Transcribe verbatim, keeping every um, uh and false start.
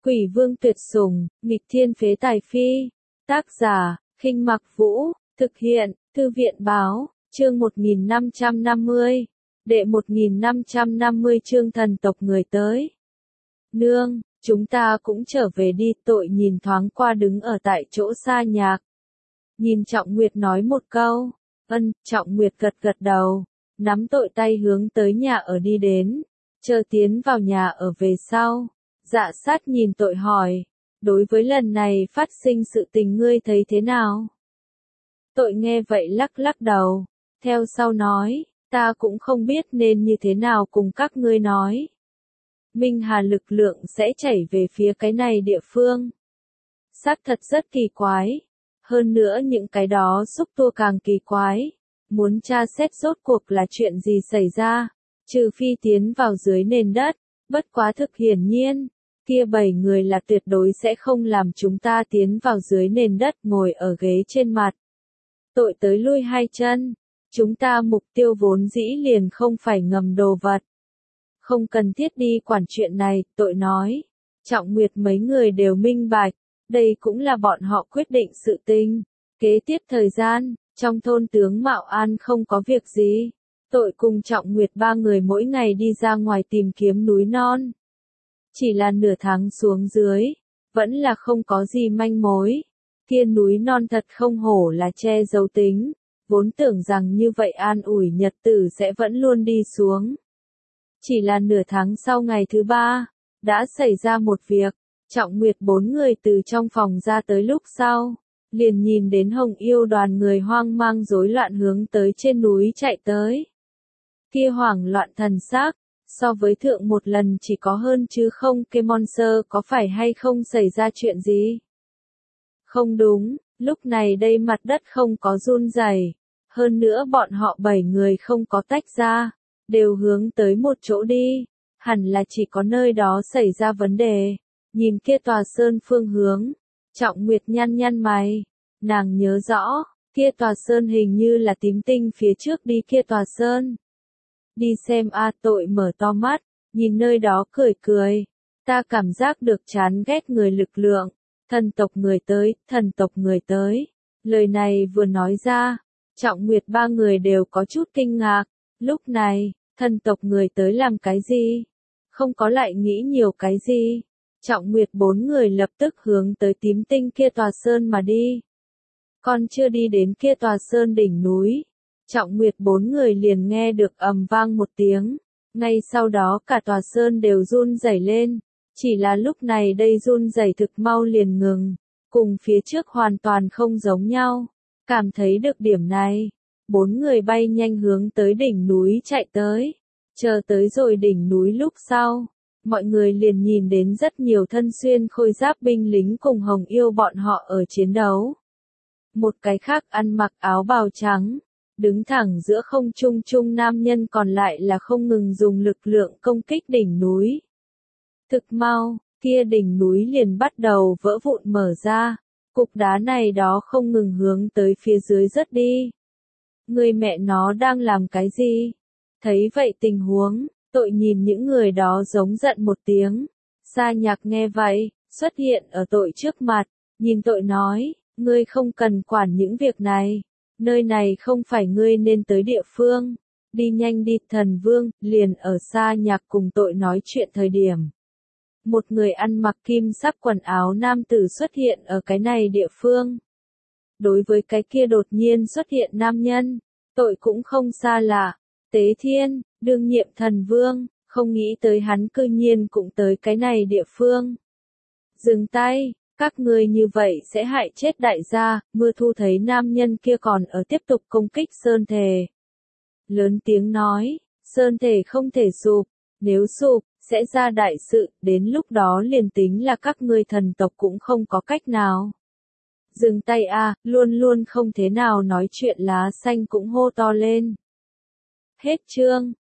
Quỷ vương tuyệt sủng, nghịch thiên phế tài phi. Tác giả, Khinh Mặc Vũ, thực hiện, Thư viện báo, chương một nghìn năm trăm năm mươi. Đệ một nghìn năm trăm năm mươi chương thần tộc người tới. Nương, chúng ta cũng trở về đi, tội nhìn thoáng qua đứng ở tại chỗ Sa Nhạc. Nhìn Trọng Nguyệt nói một câu, ân, Trọng Nguyệt gật gật đầu, nắm tội tay hướng tới nhà ở đi đến, chờ tiến vào nhà ở về sau. Dạ sát nhìn tội hỏi, đối với lần này phát sinh sự tình ngươi thấy thế nào? Tội nghe vậy lắc lắc đầu, theo sau nói, ta cũng không biết nên như thế nào cùng các ngươi nói. Minh Hà lực lượng sẽ chảy về phía cái này địa phương. Xác thật rất kỳ quái. Hơn nữa những cái đó xúc tua càng kỳ quái. Muốn tra xét rốt cuộc là chuyện gì xảy ra, trừ phi tiến vào dưới nền đất, bất quá thực hiển nhiên, kia bảy người là tuyệt đối sẽ không làm chúng ta tiến vào dưới nền đất ngồi ở ghế trên mặt. Tội tới lui hai chân, chúng ta mục tiêu vốn dĩ liền không phải ngầm đồ vật. Không cần thiết đi quản chuyện này, tội nói. Trọng Nguyệt mấy người đều minh bạch, đây cũng là bọn họ quyết định sự tình. Kế tiếp thời gian, trong thôn tướng Mạo An không có việc gì. Tội cùng Trọng Nguyệt ba người mỗi ngày đi ra ngoài tìm kiếm núi non. Chỉ là nửa tháng xuống dưới, vẫn là không có gì manh mối. Thiên núi non thật không hổ là che giấu tính, vốn tưởng rằng như vậy an ủi nhật tử sẽ vẫn luôn đi xuống. Chỉ là nửa tháng sau ngày thứ ba, đã xảy ra một việc, Trọng Nguyệt bốn người từ trong phòng ra tới lúc sau, liền nhìn đến Hồng Yêu đoàn người hoang mang rối loạn hướng tới trên núi chạy tới. Kia hoảng loạn thần xác, so với thượng một lần chỉ có hơn chứ không, cái monster có phải hay không xảy ra chuyện gì? Không đúng, lúc này đây mặt đất không có run rẩy, hơn nữa bọn họ bảy người không có tách ra, đều hướng tới một chỗ đi, hẳn là chỉ có nơi đó xảy ra vấn đề. Nhìn kia tòa sơn phương hướng, Trọng Nguyệt nhăn nhăn mày, nàng nhớ rõ, kia tòa sơn hình như là tím tinh phía trước đi kia tòa sơn. Đi xem a. Tội mở to mắt, nhìn nơi đó cười cười, ta cảm giác được chán ghét người lực lượng, thần tộc người tới, thần tộc người tới. Lời này vừa nói ra, Trọng Nguyệt ba người đều có chút kinh ngạc, lúc này, thần tộc người tới làm cái gì? Không có lại nghĩ nhiều cái gì. Trọng Nguyệt bốn người lập tức hướng tới tím tinh kia tòa sơn mà đi. Còn chưa đi đến kia tòa sơn đỉnh núi, Trọng Nguyệt bốn người liền nghe được ầm vang một tiếng. Ngay sau đó cả tòa sơn đều run rẩy lên. Chỉ là lúc này đây run rẩy thực mau liền ngừng, cùng phía trước hoàn toàn không giống nhau. Cảm thấy được điểm này, bốn người bay nhanh hướng tới đỉnh núi chạy tới. Chờ tới rồi đỉnh núi lúc sau, mọi người liền nhìn đến rất nhiều thân xuyên khôi giáp binh lính cùng Hồng Yêu bọn họ ở chiến đấu. Một cái khác ăn mặc áo bào trắng, đứng thẳng giữa không trung trung nam nhân còn lại là không ngừng dùng lực lượng công kích đỉnh núi. Thực mau, kia đỉnh núi liền bắt đầu vỡ vụn mở ra, cục đá này đó không ngừng hướng tới phía dưới rớt đi. Người mẹ nó đang làm cái gì? Thấy vậy tình huống, tội nhìn những người đó giống giận một tiếng. Sa Nhạc nghe vậy, xuất hiện ở tội trước mặt, nhìn tội nói, ngươi không cần quản những việc này, nơi này không phải ngươi nên tới địa phương, đi nhanh đi. Thần Vương, liền ở Sa Nhạc cùng tội nói chuyện thời điểm. Một người ăn mặc kim sắc quần áo nam tử xuất hiện ở cái này địa phương. Đối với cái kia đột nhiên xuất hiện nam nhân, tội cũng không xa lạ. Tế Thiên, đương nhiệm thần vương, không nghĩ tới hắn cư nhiên cũng tới cái này địa phương. Dừng tay, các ngươi như vậy sẽ hại chết đại gia. Mưa Thu thấy nam nhân kia còn ở tiếp tục công kích sơn thể. Lớn tiếng nói, sơn thể không thể sụp, nếu sụp, sẽ ra đại sự, đến lúc đó liền tính là các ngươi thần tộc cũng không có cách nào. Dừng tay a, luôn luôn không thế nào nói chuyện lá xanh cũng hô to lên. Hết chương.